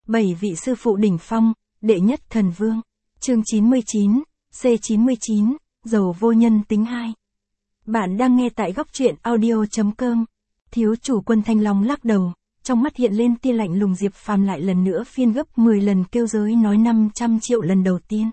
7 vị sư phụ đỉnh phong, đệ nhất thần vương. Chương 99, C99, dầu vô nhân tính 2. Bạn đang nghe tại góc truyện audio.com. Thiếu chủ Quân Thanh Long lắc đầu, trong mắt hiện lên tia lạnh lùng. Diệp Phàm lại lần nữa phiên gấp 10 lần kêu giới nói 500 triệu lần đầu tiên.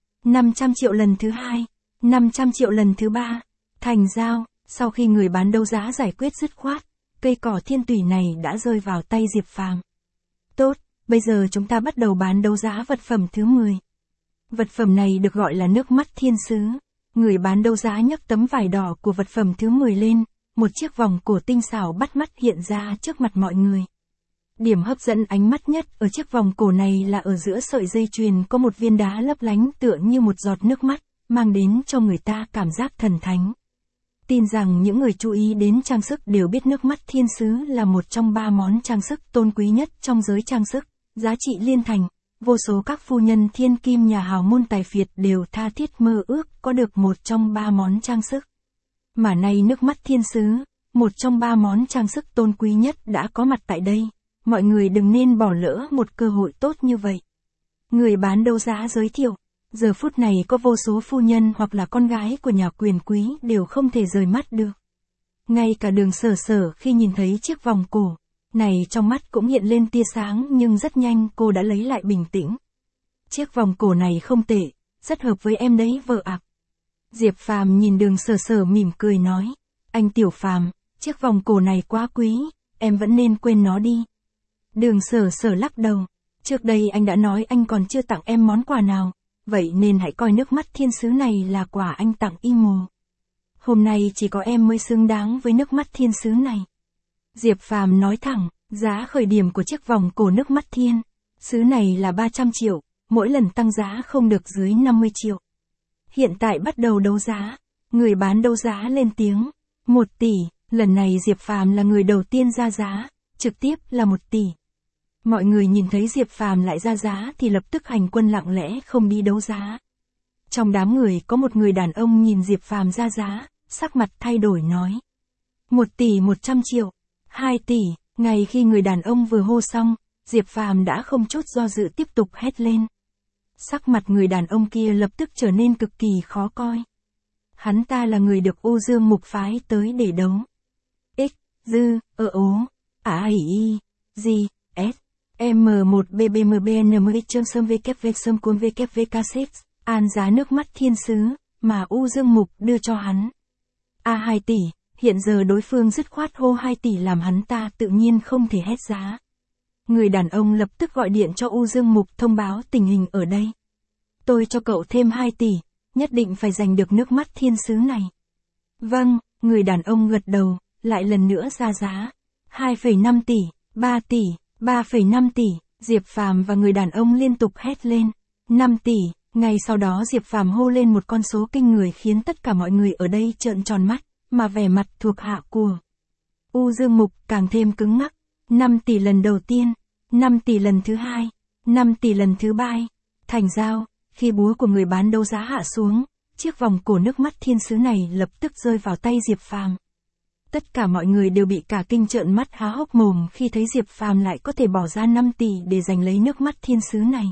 500 triệu lần thứ hai, 500 triệu lần thứ ba. Thành giao, sau khi người bán đấu giá giải quyết dứt khoát, cây cỏ thiên tùy này đã rơi vào tay Diệp Phàm. Tốt, bây giờ chúng ta bắt đầu bán đấu giá vật phẩm thứ 10. Vật phẩm này được gọi là nước mắt thiên sứ. Người bán đấu giá nhấc tấm vải đỏ của vật phẩm thứ 10 lên, một chiếc vòng cổ tinh xảo bắt mắt hiện ra trước mặt mọi người. Điểm hấp dẫn ánh mắt nhất ở chiếc vòng cổ này là ở giữa sợi dây chuyền có một viên đá lấp lánh tựa như một giọt nước mắt, mang đến cho người ta cảm giác thần thánh. Tin rằng những người chú ý đến trang sức đều biết nước mắt thiên sứ là một trong 3 món trang sức tôn quý nhất trong giới trang sức, giá trị liên thành. Vô số các phu nhân thiên kim nhà hào môn tài phiệt đều tha thiết mơ ước có được một trong 3 món trang sức. Mà nay nước mắt thiên sứ, một trong 3 món trang sức tôn quý nhất đã có mặt tại đây. Mọi người đừng nên bỏ lỡ một cơ hội tốt như vậy. Người bán đấu giá giới thiệu, giờ phút này có vô số phu nhân hoặc là con gái của nhà quyền quý đều không thể rời mắt được. Ngay cả Đường Sở Sở khi nhìn thấy chiếc vòng cổ này trong mắt cũng hiện lên tia sáng, nhưng rất nhanh cô đã lấy lại bình tĩnh. Chiếc vòng cổ này không tệ, rất hợp với em đấy vợ ạ. Diệp Phàm nhìn Đường Sở Sở mỉm cười nói, anh Tiểu Phàm, chiếc vòng cổ này quá quý, em vẫn nên quên nó đi. Đường Sở Sở lắc đầu, trước đây anh đã nói anh còn chưa tặng em món quà nào, vậy nên hãy coi nước mắt thiên sứ này là quà anh tặng y mồ. Hôm nay chỉ có em mới xứng đáng với nước mắt thiên sứ này. Diệp Phàm nói thẳng, giá khởi điểm của chiếc vòng cổ nước mắt thiên sứ này là 300 triệu, mỗi lần tăng giá không được dưới 50 triệu. Hiện tại bắt đầu đấu giá, người bán đấu giá lên tiếng, 1 tỷ, lần này Diệp Phàm là người đầu tiên ra giá, trực tiếp là 1 tỷ. Mọi người nhìn thấy Diệp Phàm lại ra giá thì lập tức hành quân lặng lẽ không đi đấu giá. Trong đám người có một người đàn ông nhìn Diệp Phàm ra giá, sắc mặt thay đổi nói, 1 tỷ 100 triệu, 2 tỷ, ngay khi người đàn ông vừa hô xong, Diệp Phàm đã không chút do dự tiếp tục hét lên. Sắc mặt người đàn ông kia lập tức trở nên cực kỳ khó coi. Hắn ta là người được Ô Dương Mục phái tới để đấu. X, Dư, Ố, I, G, S, M1BBMBNM Trâm Sâm VKV Sâm Cuốn VKVK an giá nước mắt thiên sứ mà U Dương Mục đưa cho hắn. 2 tỷ, hiện giờ đối phương dứt khoát hô 2 tỷ làm hắn ta tự nhiên không thể hét giá. Người đàn ông lập tức gọi điện cho U Dương Mục thông báo tình hình ở đây. Tôi cho cậu thêm 2 tỷ, nhất định phải giành được nước mắt thiên sứ này. Vâng, người đàn ông gật đầu, lại lần nữa ra giá. 2,5 tỷ, 3 tỷ, 3,5 tỷ, Diệp Phàm và người đàn ông liên tục hét lên. 5 tỷ, ngay sau đó Diệp Phàm hô lên một con số kinh người khiến tất cả mọi người ở đây trợn tròn mắt, mà vẻ mặt thuộc hạ của U Dương Mục càng thêm cứng ngắc. 5 tỷ lần đầu tiên, 5 tỷ lần thứ hai, 5 tỷ lần thứ ba. Thành giao, khi búa của người bán đấu giá hạ xuống, chiếc vòng cổ nước mắt thiên sứ này lập tức rơi vào tay Diệp Phàm. Tất cả mọi người đều bị cả kinh trợn mắt há hốc mồm khi thấy Diệp Phàm lại có thể bỏ ra 5 tỷ để giành lấy nước mắt thiên sứ này.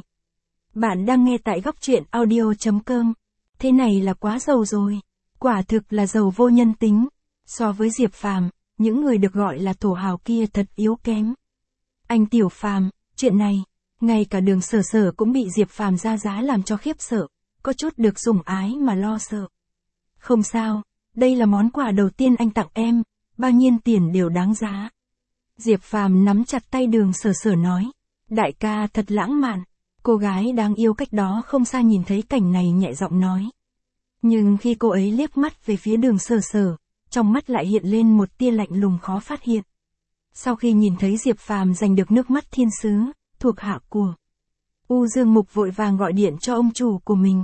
Bạn đang nghe tại góc truyện audio.com. Thế này là quá giàu rồi. Quả thực là giàu vô nhân tính. So với Diệp Phàm, những người được gọi là thổ hào kia thật yếu kém. Anh Tiểu Phàm, chuyện này, ngay cả Đường Sở Sở cũng bị Diệp Phàm ra giá làm cho khiếp sợ, có chút được sủng ái mà lo sợ. Không sao, đây là món quà đầu tiên anh tặng em, bao nhiêu tiền đều đáng giá. Diệp Phàm nắm chặt tay Đường Sở Sở nói, đại ca thật lãng mạn. Cô gái đáng yêu cách đó không xa nhìn thấy cảnh này nhẹ giọng nói. Nhưng khi cô ấy liếc mắt về phía Đường Sở Sở, trong mắt lại hiện lên một tia lạnh lùng khó phát hiện. Sau khi nhìn thấy Diệp Phàm giành được nước mắt thiên sứ, thuộc hạ của U Dương Mục vội vàng gọi điện cho ông chủ của mình.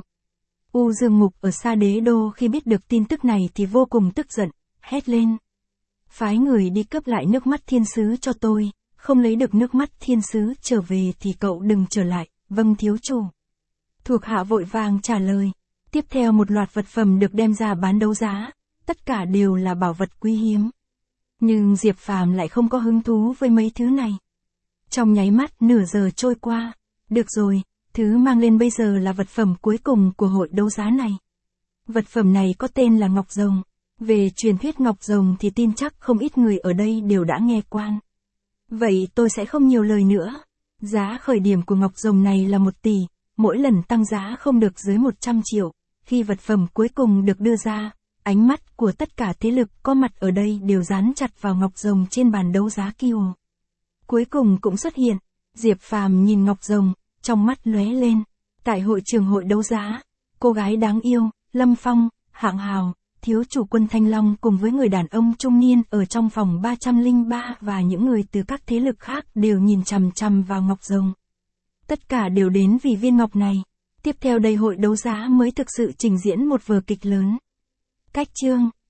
U Dương Mục ở xa đế đô khi biết được tin tức này thì vô cùng tức giận, hét lên. Phái người đi cướp lại nước mắt thiên sứ cho tôi, không lấy được nước mắt thiên sứ trở về thì cậu đừng trở lại. Vâng thiếu chủ. Thuộc hạ vội vàng trả lời. Tiếp theo một loạt vật phẩm được đem ra bán đấu giá, tất cả đều là bảo vật quý hiếm. Nhưng Diệp Phàm lại không có hứng thú với mấy thứ này. Trong nháy mắt nửa giờ trôi qua. Được rồi, thứ mang lên bây giờ là vật phẩm cuối cùng của hội đấu giá này. Vật phẩm này có tên là ngọc rồng. Về truyền thuyết ngọc rồng thì tin chắc không ít người ở đây đều đã nghe qua. Vậy tôi sẽ không nhiều lời nữa. Giá khởi điểm của ngọc rồng này là 1 tỷ, mỗi lần tăng giá không được dưới 100 triệu. Khi vật phẩm cuối cùng được đưa ra, ánh mắt của tất cả thế lực có mặt ở đây đều dán chặt vào ngọc rồng trên bàn đấu giá Kiều. Cuối cùng cũng xuất hiện, Diệp Phàm nhìn ngọc rồng, trong mắt lóe lên. Tại hội trường hội đấu giá, cô gái đáng yêu, Lâm Phong, Hạng Hào, thiếu chủ Quân Thanh Long cùng với người đàn ông trung niên ở trong phòng 303 và những người từ các thế lực khác đều nhìn chằm chằm vào ngọc rồng. Tất cả đều đến vì viên ngọc này. Tiếp theo đây hội đấu giá mới thực sự trình diễn một vở kịch lớn. Cách chương